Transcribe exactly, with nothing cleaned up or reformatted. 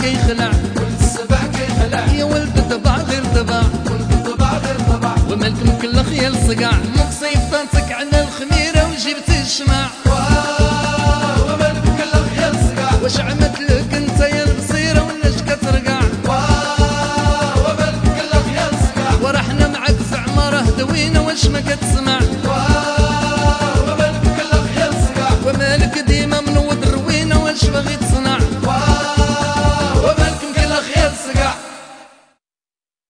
كيخلع ولد السبع كيخلع يا ولد طبع غير طبع ولد الطبع غير طبع ومالكم كل خيال صقع